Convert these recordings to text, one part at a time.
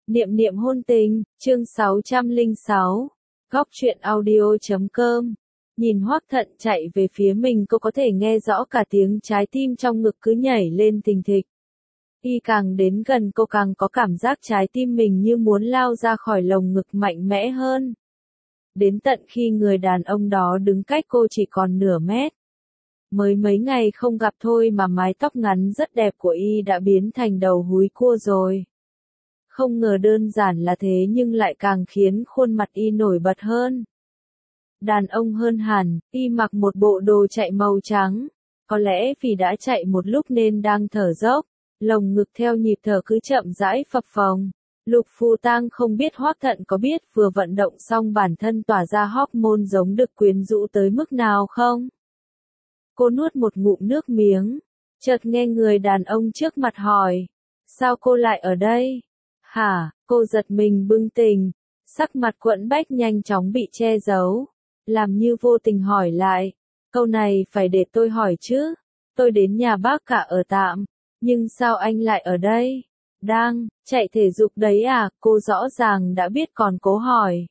Niệm niệm hôn tình, chương 606. Góc truyện audio.com. Nhìn Hoắc Thận chạy về phía mình, cô có thể nghe rõ cả tiếng trái tim trong ngực cứ nhảy lên thình thịch. Y càng đến gần cô càng có cảm giác trái tim mình như muốn lao ra khỏi lồng ngực mạnh mẽ hơn. Đến tận khi người đàn ông đó đứng cách cô chỉ còn nửa mét. Mới mấy ngày không gặp thôi mà mái tóc ngắn rất đẹp của Y đã biến thành đầu húi cua rồi. Không ngờ đơn giản là thế nhưng lại càng khiến khuôn mặt Y nổi bật hơn. Đàn ông hơn hẳn, Y mặc một bộ đồ chạy màu trắng. Có lẽ vì đã chạy một lúc nên đang thở dốc, lồng ngực theo nhịp thở cứ chậm rãi phập phồng. Lục Phù Tang không biết Hoắc Thận có biết vừa vận động xong bản thân tỏa ra hormone giống đực quyến rũ tới mức nào không? Cô nuốt một ngụm nước miếng, chợt nghe người đàn ông trước mặt hỏi, sao cô lại ở đây? Hả, cô giật mình bừng tỉnh, sắc mặt quẫn bách nhanh chóng bị che giấu, làm như vô tình hỏi lại, câu này phải để tôi hỏi chứ, tôi đến nhà bác cả ở tạm, nhưng sao anh lại ở đây? Đang chạy thể dục đấy à? Cô rõ ràng đã biết còn cố hỏi.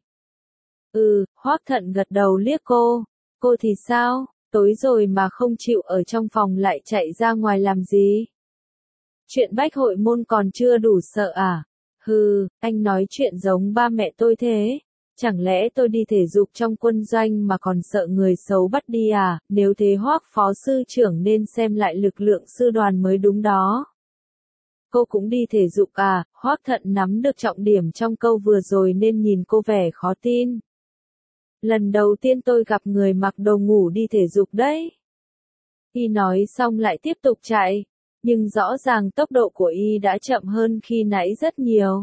Hoắc Thận gật đầu liếc cô thì sao, tối rồi mà không chịu ở trong phòng lại chạy ra ngoài làm gì? Chuyện bách hội môn còn chưa đủ sợ à? Anh nói chuyện giống ba mẹ tôi thế. Chẳng lẽ tôi đi thể dục trong quân doanh mà còn sợ người xấu bắt đi à? Nếu thế Hoắc phó sư trưởng nên xem lại lực lượng sư đoàn mới đúng đó. Cô cũng đi thể dục à? Hoắc Thận nắm được trọng điểm trong câu vừa rồi nên nhìn cô vẻ khó tin. Lần đầu tiên tôi gặp người mặc đồ ngủ đi thể dục đấy. Y nói xong lại tiếp tục chạy, nhưng rõ ràng tốc độ của Y đã chậm hơn khi nãy rất nhiều.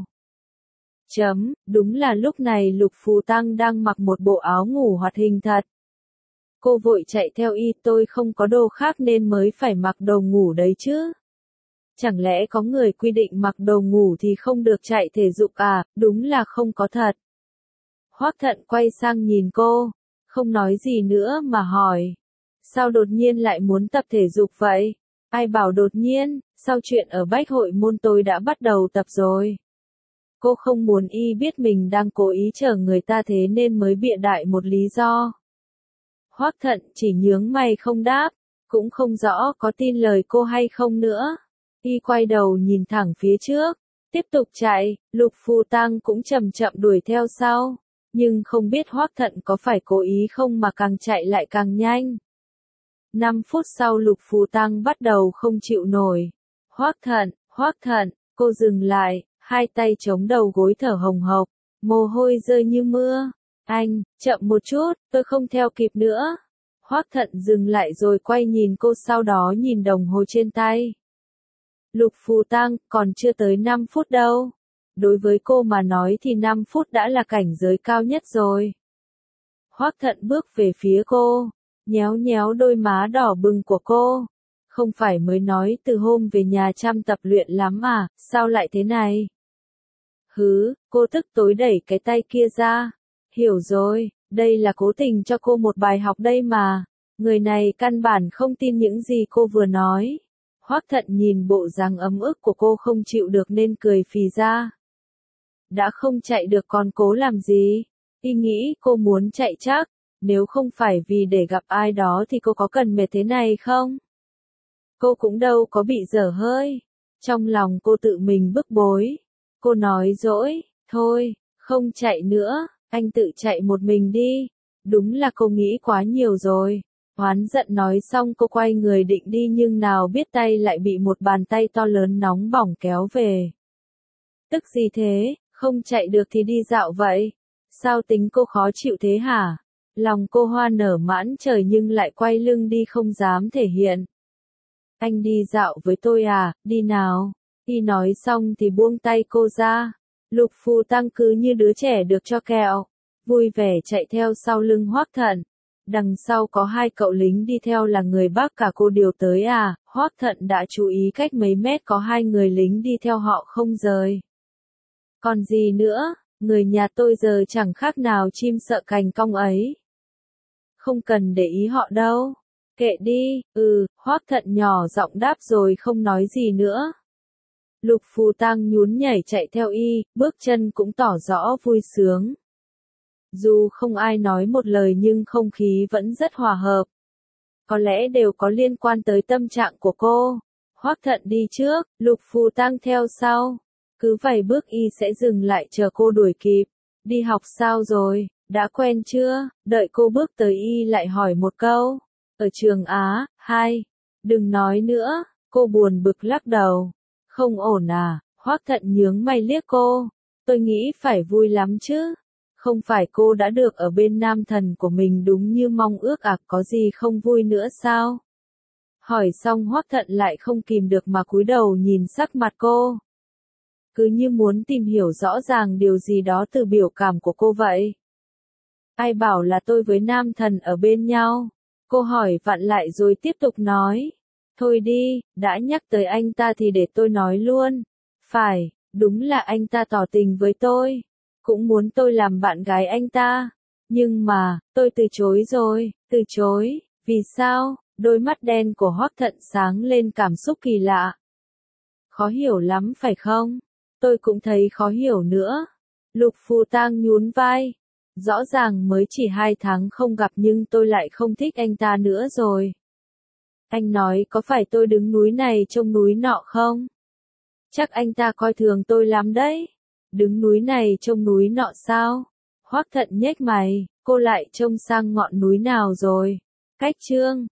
Đúng là lúc này Lục Phù Tang đang mặc một bộ áo ngủ hoạt hình thật. Cô vội chạy theo Y, tôi không có đồ khác nên mới phải mặc đồ ngủ đấy chứ. Chẳng lẽ có người quy định mặc đồ ngủ thì không được chạy thể dục à? Đúng là không có thật. Hoắc Thận quay sang nhìn cô, không nói gì nữa mà hỏi, sao đột nhiên lại muốn tập thể dục vậy? Ai bảo đột nhiên, sau chuyện ở bách hội môn tôi đã bắt đầu tập rồi. Cô không muốn Y biết mình đang cố ý chờ người ta thế nên mới bịa đại một lý do. Hoắc Thận chỉ nhướng mày không đáp, cũng không rõ có tin lời cô hay không nữa. Y quay đầu nhìn thẳng phía trước, tiếp tục chạy, Lục Phù Tang cũng chậm chậm đuổi theo sau, nhưng không biết Hoắc Thận có phải cố ý không mà càng chạy lại càng nhanh. 5 phút sau Lục Phù Tang bắt đầu không chịu nổi. Hoắc Thận, cô dừng lại, hai tay chống đầu gối thở hồng hộc, mồ hôi rơi như mưa. Anh, chậm một chút, tôi không theo kịp nữa. Hoắc Thận dừng lại rồi quay nhìn cô, sau đó nhìn đồng hồ trên tay. Lục Phù Tang, còn chưa tới 5 phút đâu. Đối với cô mà nói thì 5 phút đã là cảnh giới cao nhất rồi. Hoắc Thận bước về phía cô, nhéo nhéo đôi má đỏ bừng của cô. Không phải mới nói từ hôm về nhà chăm tập luyện lắm à, sao lại thế này? Cô tức tối đẩy cái tay kia ra. Hiểu rồi, đây là cố tình cho cô một bài học đây mà. Người này căn bản không tin những gì cô vừa nói. Hoắc Thận nhìn bộ dáng ấm ức của cô không chịu được nên cười phì ra. Đã không chạy được còn cố làm gì? Y nghĩ cô muốn chạy chắc, nếu không phải vì để gặp ai đó thì cô có cần mệt thế này không? Cô cũng đâu có bị dở hơi. Trong lòng cô tự mình bức bối. Cô nói dỗi, thôi, không chạy nữa, anh tự chạy một mình đi. Đúng là cô nghĩ quá nhiều rồi. Oán giận nói xong cô quay người định đi nhưng nào biết tay lại bị một bàn tay to lớn nóng bỏng kéo về. Tức gì thế, không chạy được thì đi dạo vậy. Sao tính cô khó chịu thế hả? Lòng cô hoa nở mãn trời nhưng lại quay lưng đi không dám thể hiện. Anh đi dạo với tôi à, đi nào. Y nói xong thì buông tay cô ra. Lục Phù Tang cứ như đứa trẻ được cho kẹo, vui vẻ chạy theo sau lưng Hoắc Thận. Đằng sau có hai cậu lính đi theo là người bác cả cô điều tới à? Hoắc Thận đã chú ý cách mấy mét có hai người lính đi theo họ không rời. Còn gì nữa, người nhà tôi giờ chẳng khác nào chim sợ cành cong ấy. Không cần để ý họ đâu. Kệ đi, Hoắc Thận nhỏ giọng đáp rồi không nói gì nữa. Lục Phù Tang nhún nhảy chạy theo y, bước chân cũng tỏ rõ vui sướng. Dù không ai nói một lời nhưng không khí vẫn rất hòa hợp. Có lẽ đều có liên quan tới tâm trạng của cô. Hoắc Thận đi trước, Lục Phù Tang theo sau. Cứ vài bước y sẽ dừng lại chờ cô đuổi kịp. Đi học sao rồi, đã quen chưa? Đợi cô bước tới y lại hỏi một câu. Ở trường Á, 2. Đừng nói nữa, cô buồn bực lắc đầu. Không ổn à, Hoắc Thận nhướng mày liếc cô. Tôi nghĩ phải vui lắm chứ. Không phải cô đã được ở bên nam thần của mình đúng như mong ước à, có gì không vui nữa sao? Hỏi xong Hoắc Thận lại không kìm được mà cúi đầu nhìn sắc mặt cô. Cứ như muốn tìm hiểu rõ ràng điều gì đó từ biểu cảm của cô vậy. Ai bảo là tôi với nam thần ở bên nhau? Cô hỏi vặn lại rồi tiếp tục nói. Thôi đi, đã nhắc tới anh ta thì để tôi nói luôn. Phải, đúng là anh ta tỏ tình với tôi. Cũng muốn tôi làm bạn gái anh ta. Nhưng mà, tôi từ chối rồi, từ chối. Vì sao? Đôi mắt đen của Hoắc Thận sáng lên cảm xúc kỳ lạ. Khó hiểu lắm phải không? Tôi cũng thấy khó hiểu nữa. Lục Phù Tang nhún vai. Rõ ràng mới chỉ 2 tháng không gặp nhưng tôi lại không thích anh ta nữa rồi. Anh nói có phải tôi đứng núi này trông núi nọ không? Chắc anh ta coi thường tôi lắm đấy. Đứng núi này trông núi nọ sao? Hoắc Thận nhếch mày, cô lại trông sang ngọn núi nào rồi? Cách Trương,